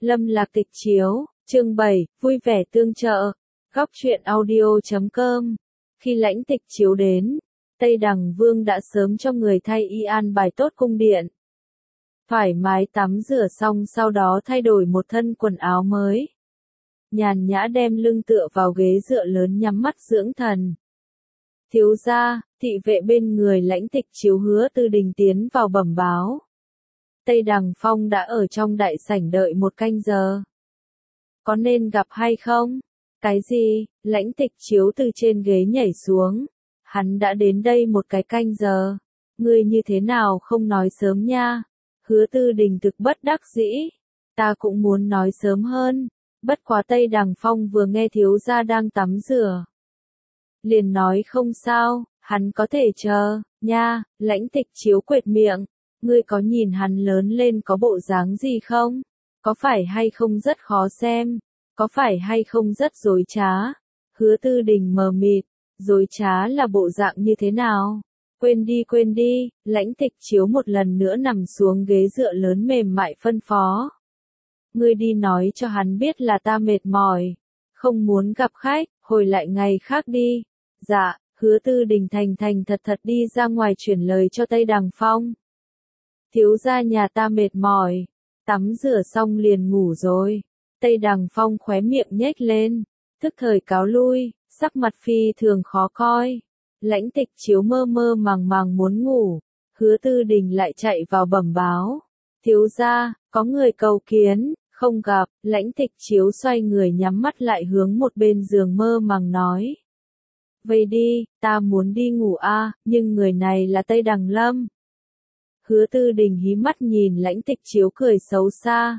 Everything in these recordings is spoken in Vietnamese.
Lâm Lạc Tịch chiếu, chương 7, vui vẻ tương trợ, góc truyện audio.com. Khi Lãnh Tịch chiếu đến, Tây Đằng Vương đã sớm cho người thay y an bài tốt cung điện. Thoải mái tắm rửa xong sau đó thay đổi một thân quần áo mới. Nhàn nhã đem lưng tựa vào ghế dựa lớn nhắm mắt dưỡng thần. Thiếu gia, thị vệ bên người Lãnh Tịch chiếu Hứa Tư Đình tiến vào bẩm báo. Tây Đằng Phong đã ở trong đại sảnh đợi một canh giờ. Có nên gặp hay không? Cái gì? Lãnh Tịch chiếu từ trên ghế nhảy xuống. Hắn đã đến đây một cái canh giờ. Ngươi như thế nào không nói sớm nha? Hứa Tư Đình thực bất đắc dĩ. Ta cũng muốn nói sớm hơn. Bất quá Tây Đằng Phong vừa nghe thiếu gia đang tắm rửa. Liền nói không sao, hắn có thể chờ, nha. Lãnh Tịch chiếu quệt miệng. Ngươi có nhìn hắn lớn lên có bộ dáng gì không? Có phải hay không rất khó xem? Có phải hay không rất dối trá? Hứa Tư Đình mờ mịt, dối trá là bộ dạng như thế nào? Quên đi, Lãnh Tịch chiếu một lần nữa nằm xuống ghế dựa lớn mềm mại phân phó. Ngươi đi nói cho hắn biết là ta mệt mỏi, không muốn gặp khách, hồi lại ngày khác đi. Dạ, Hứa Tư Đình thành thật đi ra ngoài chuyển lời cho Tây Đằng Phong. Thiếu gia nhà ta mệt mỏi, tắm rửa xong liền ngủ rồi. Tây Đằng Phong khóe miệng nhếch lên, tức thời cáo lui, sắc mặt phi thường khó coi. Lãnh Tịch chiếu mơ màng muốn ngủ, Hứa Tư Đình lại chạy vào bẩm báo. Thiếu gia, có người cầu kiến, không gặp. Lãnh Tịch chiếu xoay người nhắm mắt lại hướng một bên giường mơ màng nói. Vậy đi, ta muốn đi ngủ nhưng người này là Tây Đằng Lâm. Hứa Tư Đình hí mắt nhìn Lãnh Tịch chiếu cười xấu xa.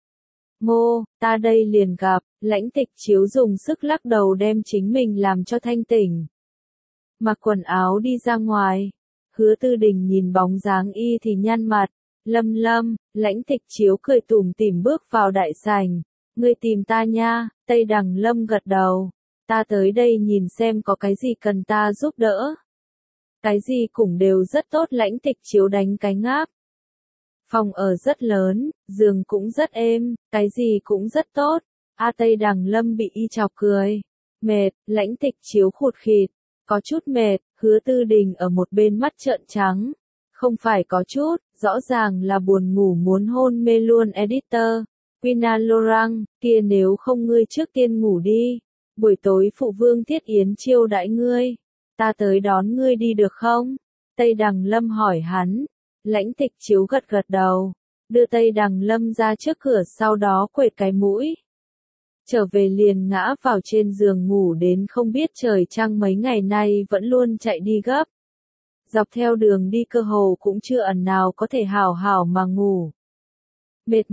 Ngô, ta đây liền gặp. Lãnh Tịch chiếu dùng sức lắc đầu đem chính mình làm cho thanh tỉnh. Mặc quần áo đi ra ngoài. Hứa Tư Đình nhìn bóng dáng y thì nhăn mặt. Lâm, Lãnh Tịch chiếu cười tủm tỉm bước vào đại sảnh. Ngươi tìm ta nha. Tây Đằng Lâm gật đầu. Ta tới đây nhìn xem có cái gì cần ta giúp đỡ. Cái gì cũng đều rất tốt. Lãnh Tịch chiếu đánh cái ngáp. Phòng ở rất lớn, giường cũng rất êm, cái gì cũng rất tốt. Tây Đằng Lâm bị y chọc cười. Mệt. Lãnh Tịch chiếu khụt khịt. Có chút mệt. Hứa Tư Đình ở một bên mắt trợn trắng. Không phải có chút, rõ ràng là buồn ngủ muốn hôn mê luôn. Editor, Quina Lorang, kia nếu không ngươi trước tiên ngủ đi. Buổi tối phụ vương Thiết Yến chiêu đãi ngươi. Ta tới đón ngươi đi được không? Tây Đằng Lâm hỏi hắn. Lãnh Tịch chiếu gật đầu. Đưa Tây Đằng Lâm ra trước cửa sau đó quệt cái mũi. Trở về liền ngã vào trên giường ngủ đến không biết trời trăng mấy ngày nay vẫn luôn chạy đi gấp. Dọc theo đường đi cơ hồ cũng chưa ẩn nào có thể hảo mà ngủ. Mệt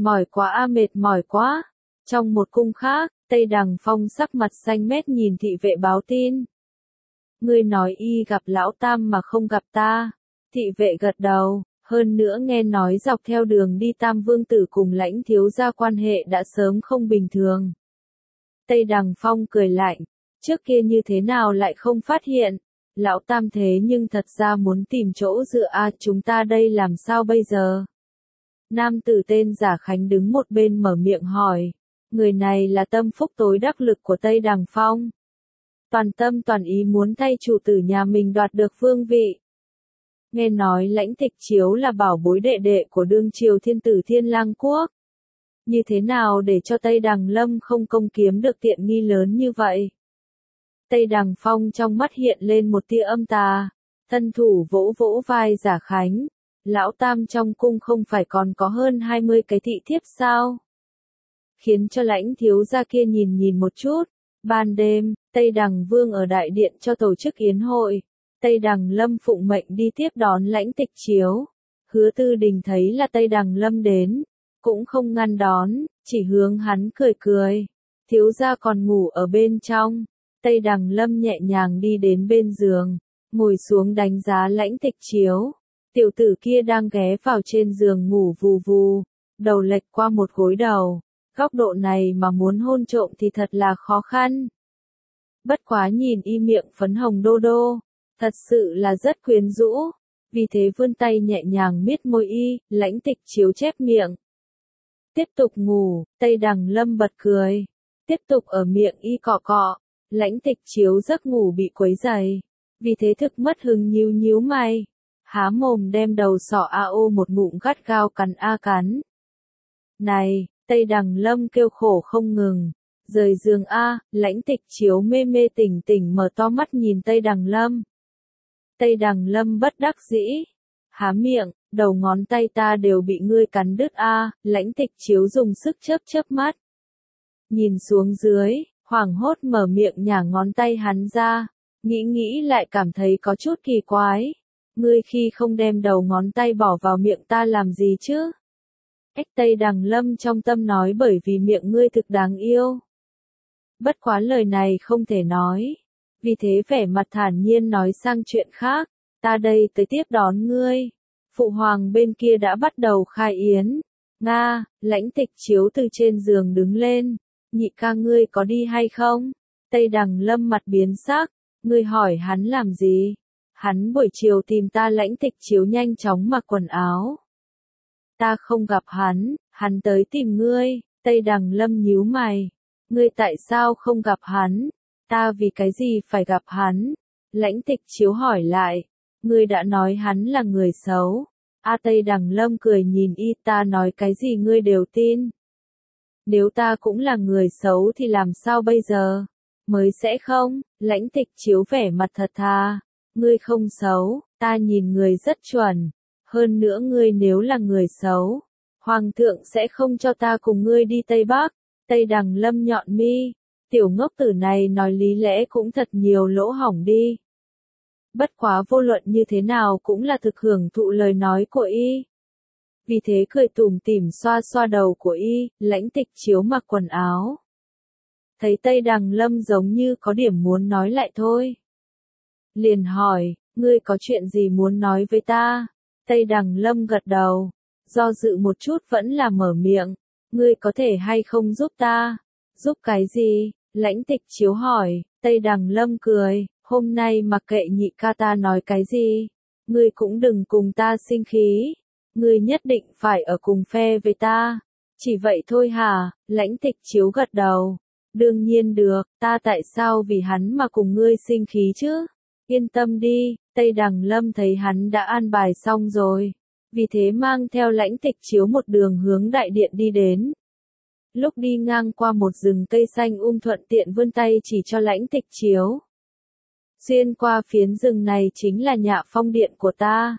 mỏi quá. Trong một cung khác, Tây Đằng Phong sắc mặt xanh mét nhìn thị vệ báo tin. Ngươi nói y gặp lão tam mà không gặp ta. Thị vệ gật đầu, hơn nữa nghe nói dọc theo đường đi Tam Vương Tử cùng Lãnh thiếu gia quan hệ đã sớm không bình thường. Tây Đằng Phong cười lạnh, trước kia như thế nào lại không phát hiện. Lão tam thế nhưng thật ra muốn tìm chỗ dựa chúng ta đây làm sao bây giờ? Nam tử tên Giả Khánh đứng một bên mở miệng hỏi. Người này là tâm phúc tối đắc lực của Tây Đằng Phong. Toàn tâm toàn ý muốn thay chủ tử nhà mình đoạt được vương vị. Nghe nói Lãnh Tịch chiếu là bảo bối đệ đệ của đương triều thiên tử Thiên Lang Quốc. Như thế nào để cho Tây Đằng Lâm không công kiếm được tiện nghi lớn như vậy? Tây Đằng Phong trong mắt hiện lên một tia âm tà, thân thủ vỗ vai Giả Khánh. Lão tam trong cung không phải còn có hơn 20 cái thị thiếp sao? Khiến cho Lãnh thiếu gia kia nhìn một chút. Ban đêm, Tây Đằng Vương ở đại điện cho tổ chức yến hội. Tây Đằng Lâm phụng mệnh đi tiếp đón Lãnh Tịch chiếu. Hứa Tư Đình thấy là Tây Đằng Lâm đến, cũng không ngăn đón, chỉ hướng hắn cười. Thiếu gia còn ngủ ở bên trong. Tây Đằng Lâm nhẹ nhàng đi đến bên giường, ngồi xuống đánh giá Lãnh Tịch chiếu. Tiểu tử kia đang ghé vào trên giường ngủ vù, đầu lệch qua một gối đầu. Góc độ này mà muốn hôn trộm thì thật là khó khăn. Bất quá nhìn y miệng phấn hồng đô, thật sự là rất quyến rũ. Vì thế vươn tay nhẹ nhàng miết môi y. Lãnh Tịch chiếu chép miệng. Tiếp tục ngủ, Tây Đằng Lâm bật cười. Tiếp tục ở miệng y cọ cọ. Lãnh Tịch Chiếu giấc ngủ bị quấy rầy. Vì thế thực mất hứng nhíu nhíu mày. Há mồm đem đầu sọ AO một ngụm gắt gao cắn cắn. Này, Tây Đằng Lâm kêu khổ không ngừng. Rời giường Lãnh Tịch Chiếu mê mê tỉnh tỉnh mở to mắt nhìn Tây Đằng Lâm. Tây Đằng Lâm bất đắc dĩ. Há miệng, đầu ngón tay ta đều bị ngươi cắn đứt Lãnh Tịch Chiếu dùng sức chớp mắt. Nhìn xuống dưới, hoảng hốt mở miệng nhả ngón tay hắn ra. Nghĩ lại cảm thấy có chút kỳ quái. Ngươi khi không đem đầu ngón tay bỏ vào miệng ta làm gì chứ? Tây Đằng Lâm trong tâm nói bởi vì miệng ngươi thực đáng yêu. Bất quá lời này không thể nói. Vì thế vẻ mặt thản nhiên nói sang chuyện khác. Ta đây tới tiếp đón ngươi. Phụ hoàng bên kia đã bắt đầu khai yến. Nga, Lãnh Tịch Chiếu từ trên giường đứng lên. Nhị ca ngươi có đi hay không? Tây Đằng Lâm mặt biến sắc. Ngươi hỏi hắn làm gì? Hắn buổi chiều tìm ta. Lãnh Tịch Chiếu nhanh chóng mặc quần áo. Ta không gặp hắn tới tìm ngươi. Tây Đằng Lâm nhíu mày. Ngươi tại sao không gặp hắn? Ta vì cái gì phải gặp hắn? Lãnh Tịch Chiếu hỏi lại. Ngươi đã nói hắn là người xấu. Tây Đằng Lâm cười nhìn y, ta nói cái gì ngươi đều tin. Nếu ta cũng là người xấu thì làm sao bây giờ? Mới sẽ không. Lãnh Tịch Chiếu vẻ mặt thật thà. Ngươi không xấu, ta nhìn người rất chuẩn. Hơn nữa ngươi nếu là người xấu, Hoàng thượng sẽ không cho ta cùng ngươi đi Tây Bắc. Tây Đằng Lâm nhọn mi. Tiểu ngốc tử này nói lý lẽ cũng thật nhiều lỗ hổng đi. Bất quá vô luận như thế nào cũng là thực hưởng thụ lời nói của y. Vì thế cười tủm tỉm xoa xoa đầu của y. Lãnh Tịch Chiếu mặc quần áo. Thấy Tây Đằng Lâm giống như có điểm muốn nói lại thôi. Liền hỏi, ngươi có chuyện gì muốn nói với ta? Tây Đằng Lâm gật đầu. Do dự một chút vẫn là mở miệng. Ngươi có thể hay không giúp ta? Giúp cái gì? Lãnh Tịch Chiếu hỏi. Tây Đằng Lâm cười. Hôm nay mặc kệ nhị ca ta nói cái gì. Ngươi cũng đừng cùng ta sinh khí. Ngươi nhất định phải ở cùng phe với ta. Chỉ vậy thôi hả? Lãnh Tịch Chiếu gật đầu. Đương nhiên được, ta tại sao vì hắn mà cùng ngươi sinh khí chứ? Yên tâm đi, Tây Đằng Lâm thấy hắn đã an bài xong rồi. Vì thế mang theo Lãnh Tịch Chiếu một đường hướng đại điện đi đến. Lúc đi ngang qua một rừng cây xanh thuận tiện vươn tay chỉ cho Lãnh Tịch Chiếu. Xuyên qua phiến rừng này chính là Nhạ Phong điện của ta.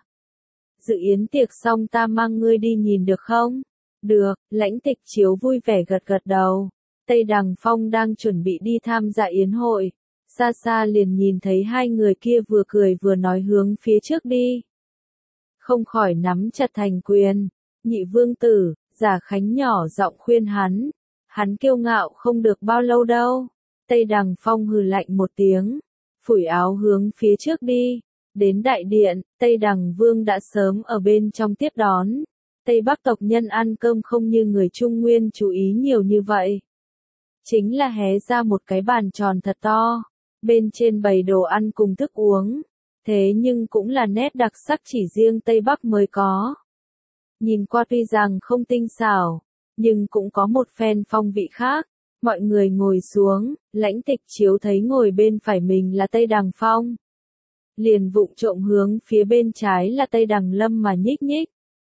Dự yến tiệc xong ta mang ngươi đi nhìn được không? Được, Lãnh Tịch Chiếu vui vẻ gật đầu. Tây Đằng Phong đang chuẩn bị đi tham gia yến hội. Xa xa liền nhìn thấy hai người kia vừa cười vừa nói hướng phía trước đi. Không khỏi nắm chặt thành quyền. Nhị vương tử, Giả Khánh nhỏ giọng khuyên hắn. Hắn kiêu ngạo không được bao lâu đâu. Tây Đằng Phong hừ lạnh một tiếng. Phủi áo hướng phía trước đi. Đến đại điện, Tây Đằng Vương đã sớm ở bên trong tiếp đón. Tây Bắc tộc nhân ăn cơm không như người Trung Nguyên chú ý nhiều như vậy. Chính là hé ra một cái bàn tròn thật to. Bên trên bày đồ ăn cùng thức uống. Thế nhưng cũng là nét đặc sắc chỉ riêng Tây Bắc mới có. Nhìn qua tuy rằng không tinh xảo, nhưng cũng có một phen phong vị khác. Mọi người ngồi xuống, Lãnh Tịch Chiếu thấy ngồi bên phải mình là Tây Đằng Phong. Liền vụng trộm hướng phía bên trái là Tây Đằng Lâm mà nhích.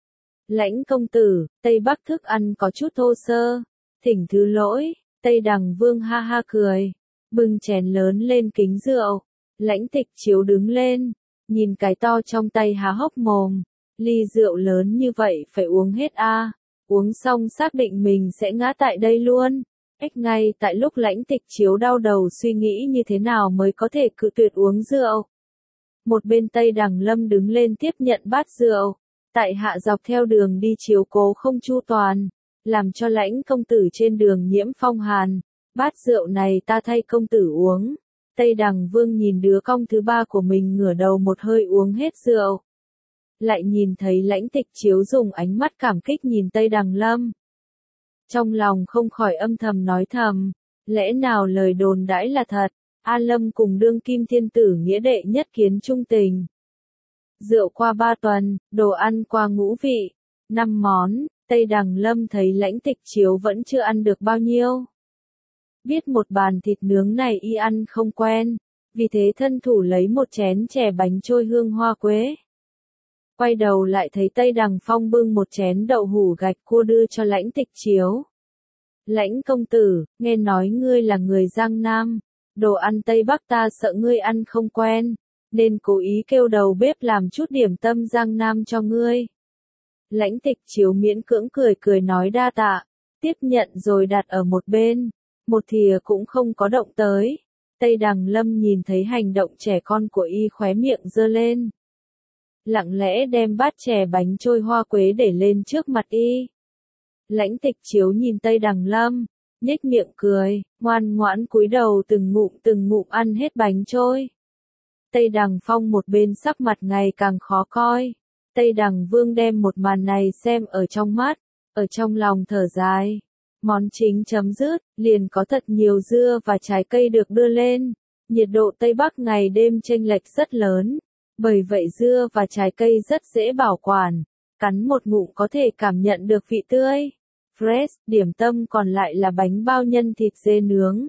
Lãnh công tử, Tây Bắc thức ăn có chút thô sơ. Thỉnh thứ lỗi, Tây Đằng Vương ha ha cười. Bưng chén lớn lên kính rượu. Lãnh Tịch Chiếu đứng lên. Nhìn cái to trong tay há hốc mồm. Ly rượu lớn như vậy phải uống hết Uống xong xác định mình sẽ ngã tại đây luôn. Ngay tại lúc Lãnh Tịch Chiếu đau đầu suy nghĩ như thế nào mới có thể cự tuyệt uống rượu. Một bên Tây Đằng Lâm đứng lên tiếp nhận bát rượu. Tại hạ dọc theo đường đi chiếu cố không chu toàn. Làm cho Lãnh công tử trên đường nhiễm phong hàn. Bát rượu này ta thay công tử uống. Tây Đằng Vương nhìn đứa con thứ ba của mình ngửa đầu một hơi uống hết rượu. Lại nhìn thấy Lãnh Tịch Chiếu dùng ánh mắt cảm kích nhìn Tây Đằng Lâm. Trong lòng không khỏi âm thầm nói thầm. Lẽ nào lời đồn đãi là thật? Lâm cùng đương kim thiên tử nghĩa đệ nhất kiến trung tình. Rượu qua 3 tuần, đồ ăn qua ngũ vị. 5 món, Tây Đằng Lâm thấy Lãnh Tịch Chiếu vẫn chưa ăn được bao nhiêu. Biết một bàn thịt nướng này y ăn không quen, vì thế thân thủ lấy một chén chè bánh trôi hương hoa quế. Quay đầu lại thấy Tây Đằng Phong bưng một chén đậu hủ gạch cua đưa cho Lãnh Tịch Chiếu. Lãnh công tử, nghe nói ngươi là người Giang Nam, đồ ăn Tây Bắc ta sợ ngươi ăn không quen, nên cố ý kêu đầu bếp làm chút điểm tâm Giang Nam cho ngươi. Lãnh Tịch Chiếu miễn cưỡng cười cười nói đa tạ, tiếp nhận rồi đặt ở một bên, một thìa cũng không có động tới. Tây Đằng Lâm nhìn thấy hành động trẻ con của y khóe miệng giơ lên. Lặng lẽ đem bát chè bánh trôi hoa quế để lên trước mặt y. Lãnh Tịch Chiếu nhìn Tây Đằng Lâm, nhếch miệng cười, ngoan ngoãn cúi đầu từng ngụm ăn hết bánh trôi. Tây Đằng Phong một bên sắc mặt ngày càng khó coi. Tây Đằng Vương đem một màn này xem ở trong mắt, ở trong lòng thở dài. Món chính chấm dứt, liền có thật nhiều dưa và trái cây được đưa lên. Nhiệt độ Tây Bắc ngày đêm chênh lệch rất lớn, bởi vậy dưa và trái cây rất dễ bảo quản, cắn một ngụm có thể cảm nhận được vị tươi. Fresh, điểm tâm còn lại là bánh bao nhân thịt dê nướng.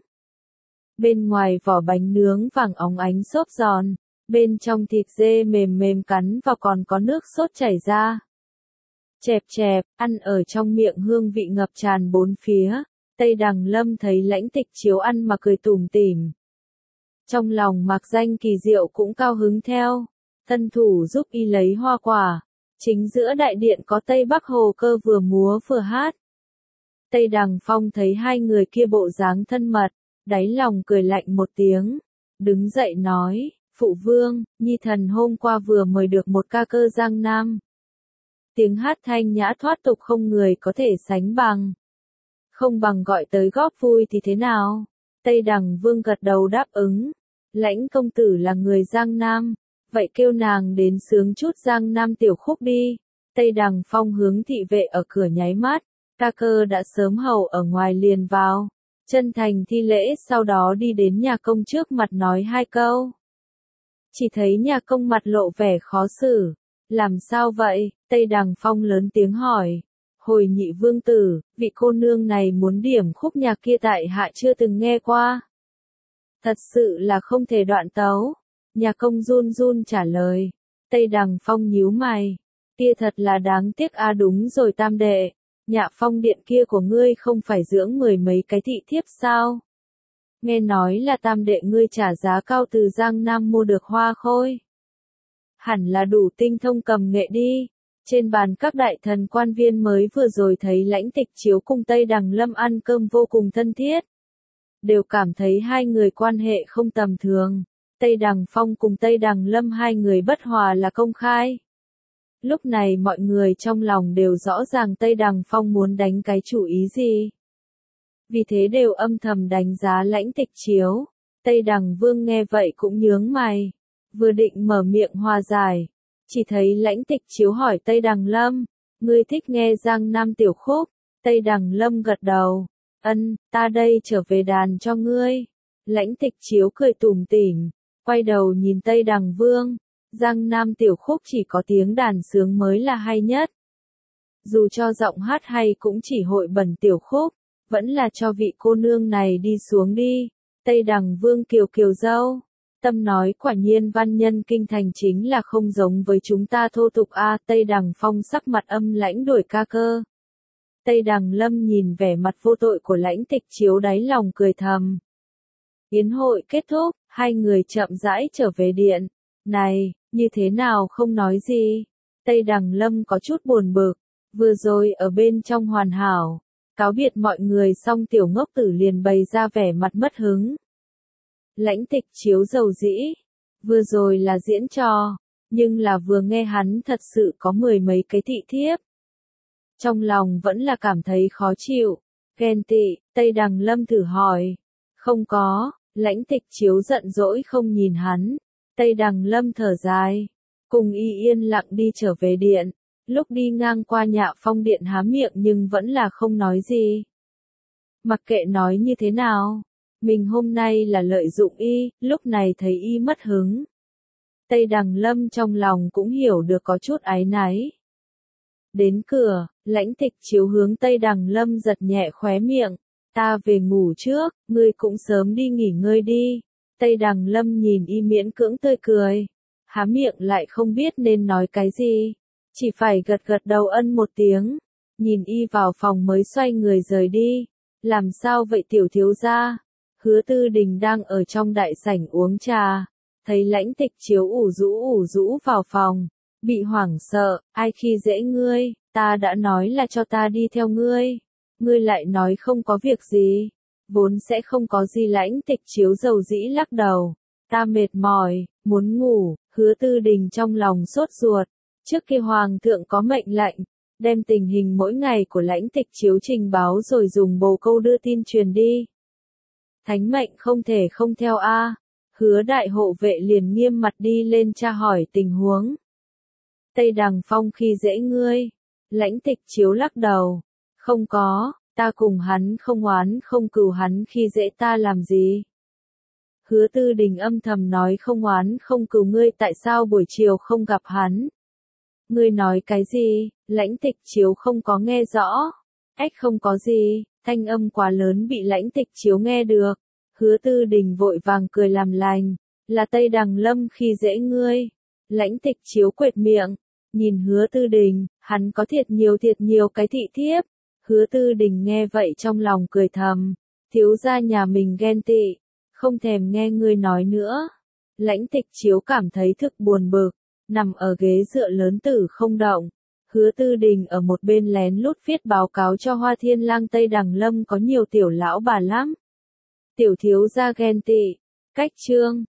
Bên ngoài vỏ bánh nướng vàng óng ánh xốp giòn, bên trong thịt dê mềm mềm cắn vào còn có nước sốt chảy ra. Chẹp chẹp, ăn ở trong miệng hương vị ngập tràn bốn phía. Tây Đằng Lâm thấy Lãnh Tịch Chiếu ăn mà cười tủm tỉm. Trong lòng Mạc Danh Kỳ Diệu cũng cao hứng theo, thân thủ giúp y lấy hoa quả. Chính giữa đại điện có Tây Bắc Hồ Cơ vừa múa vừa hát. Tây Đằng Phong thấy hai người kia bộ dáng thân mật, đáy lòng cười lạnh một tiếng, đứng dậy nói, Phụ Vương, Nhi thần hôm qua vừa mời được một ca cơ Giang Nam. Tiếng hát thanh nhã thoát tục không người có thể sánh bằng. Không bằng gọi tới góp vui thì thế nào? Tây Đằng Vương gật đầu đáp ứng. Lãnh công tử là người Giang Nam, vậy kêu nàng đến sướng chút Giang Nam tiểu khúc đi. Tây Đằng Phong hướng thị vệ ở cửa nháy mắt, ca cơ đã sớm hầu ở ngoài liền vào. Chân thành thi lễ sau đó đi đến nhà công trước mặt nói hai câu. Chỉ thấy nhà công mặt lộ vẻ khó xử. Làm sao vậy? Tây Đằng Phong lớn tiếng hỏi. Hồi nhị vương tử, vị cô nương này muốn điểm khúc nhạc kia tại hạ chưa từng nghe qua. Thật sự là không thể đoạn tấu. Nhà công run run trả lời. Tây Đằng Phong nhíu mày. Kia thật là đáng tiếc đúng rồi Tam đệ. Nhạ Phong điện kia của ngươi không phải dưỡng mười mấy cái thị thiếp sao? Nghe nói là Tam đệ ngươi trả giá cao từ Giang Nam mua được hoa khôi. Hẳn là đủ tinh thông cầm nghệ đi. Trên bàn các đại thần quan viên mới vừa rồi thấy Lãnh Tịch Chiếu cùng Tây Đằng Lâm ăn cơm vô cùng thân thiết. Đều cảm thấy hai người quan hệ không tầm thường. Tây Đằng Phong cùng Tây Đằng Lâm hai người bất hòa là công khai. Lúc này mọi người trong lòng đều rõ ràng Tây Đằng Phong muốn đánh cái chủ ý gì. Vì thế đều âm thầm đánh giá Lãnh Tịch Chiếu. Tây Đằng Vương nghe vậy cũng nhướng mày. Vừa định mở miệng hòa giải. Chỉ thấy Lãnh Tịch Chiếu hỏi Tây Đằng Lâm. Ngươi thích nghe Giang Nam tiểu khúc? Tây Đằng Lâm gật đầu. Ân, ta đây trở về đàn cho ngươi. Lãnh Tịch Chiếu cười tủm tỉm. Quay đầu nhìn Tây Đằng Vương. Giang Nam tiểu khúc chỉ có tiếng đàn sướng mới là hay nhất. Dù cho giọng hát hay cũng chỉ hội bẩn tiểu khúc. Vẫn là cho vị cô nương này đi xuống đi. Tây Đằng Vương kiều kiều dâu. Tâm nói quả nhiên văn nhân kinh thành chính là không giống với chúng ta thô tục Tây Đằng Phong sắc mặt âm lãnh đổi ca cơ. Tây Đằng Lâm nhìn vẻ mặt vô tội của Lãnh Tịch Chiếu đáy lòng cười thầm. Yến hội kết thúc, hai người chậm rãi trở về điện. Này, như thế nào không nói gì? Tây Đằng Lâm có chút buồn bực. Vừa rồi ở bên trong hoàn hảo. Cáo biệt mọi người xong tiểu ngốc tử liền bày ra vẻ mặt mất hứng. Lãnh Tịch Chiếu dầu dĩ. Vừa rồi là diễn trò. Nhưng là vừa nghe hắn thật sự có mười mấy cái thị thiếp. Trong lòng vẫn là cảm thấy khó chịu. Ghen tị, Tây Đằng Lâm thử hỏi. Không có, Lãnh Tịch Chiếu giận dỗi không nhìn hắn. Tây Đằng Lâm thở dài. Cùng y yên lặng đi trở về điện. Lúc đi ngang qua Nhạ Phong điện há miệng nhưng vẫn là không nói gì. Mặc kệ nói như thế nào. Mình hôm nay là lợi dụng y, lúc này thấy y mất hứng. Tây Đằng Lâm trong lòng cũng hiểu được có chút áy náy. Đến cửa, Lãnh Tịch Chiếu hướng Tây Đằng Lâm giật nhẹ khóe miệng. Ta về ngủ trước, ngươi cũng sớm đi nghỉ ngơi đi. Tây Đằng Lâm nhìn y miễn cưỡng tươi cười. Há miệng lại không biết nên nói cái gì. Chỉ phải gật gật đầu ân một tiếng. Nhìn y vào phòng mới xoay người rời đi. Làm sao vậy tiểu thiếu gia? Hứa Tư Đình đang ở trong đại sảnh uống trà. Thấy Lãnh Tịch Chiếu ủ rũ vào phòng. Bị hoảng sợ, ai khi dễ ngươi, ta đã nói là cho ta đi theo ngươi. Ngươi lại nói không có việc gì. Vốn sẽ không có gì. Lãnh Tịch Chiếu dầu dĩ lắc đầu. Ta mệt mỏi, muốn ngủ. Hứa Tư Đình trong lòng sốt ruột. Trước kia Hoàng thượng có mệnh lệnh, đem tình hình mỗi ngày của Lãnh Tịch Chiếu trình báo rồi dùng bồ câu đưa tin truyền đi. Thánh mệnh không thể không theo a. Hứa đại hộ vệ liền nghiêm mặt đi lên tra hỏi tình huống. Tây Đằng Phong khi dễ ngươi. Lãnh Tịch Chiếu lắc đầu. Không có, ta cùng hắn không oán không cừu, hắn khi dễ ta làm gì. Hứa Tư Đình âm thầm nói không oán không cừu, ngươi tại sao buổi chiều không gặp hắn? Ngươi nói cái gì? Lãnh Tịch Chiếu không có nghe rõ. Ách không có gì, thanh âm quá lớn bị Lãnh Tịch Chiếu nghe được. Hứa Tư Đình vội vàng cười làm lành. Là Tây Đằng Lâm khi dễ ngươi. Lãnh Tịch Chiếu quệt miệng. Nhìn Hứa Tư Đình, hắn có thiệt nhiều cái thị thiếp. Hứa Tư Đình nghe vậy trong lòng cười thầm. Thiếu gia nhà mình ghen tị. Không thèm nghe ngươi nói nữa. Lãnh Tịch Chiếu cảm thấy thực buồn bực. Nằm ở ghế dựa lớn tử không động. Hứa Tư Đình ở một bên lén lút viết báo cáo cho Hoa Thiên Lang Tây Đằng Lâm có nhiều tiểu lão bà lắm. Tiểu thiếu gia ghen tị. Cách chương